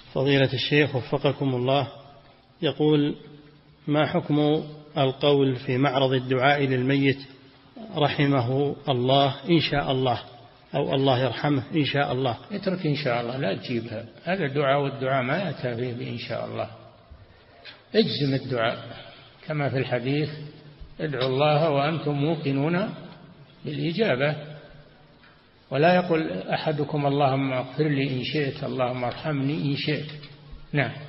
فضيلة الشيخ وفقكم الله، يقول: ما حكم القول في معرض الدعاء للميت رحمه الله إن شاء الله، أو الله يرحمه إن شاء الله؟ اترك إن شاء الله، لا تجيبها، هذا دعاء، والدعاء ما يأتى به بإن شاء الله. اجزم الدعاء كما في الحديث: ادعوا الله وأنتم موقنون بالإجابة، ولا يقول أحدكم اللهم اغفر لي إن شئت، اللهم ارحمني إن شئت. نعم.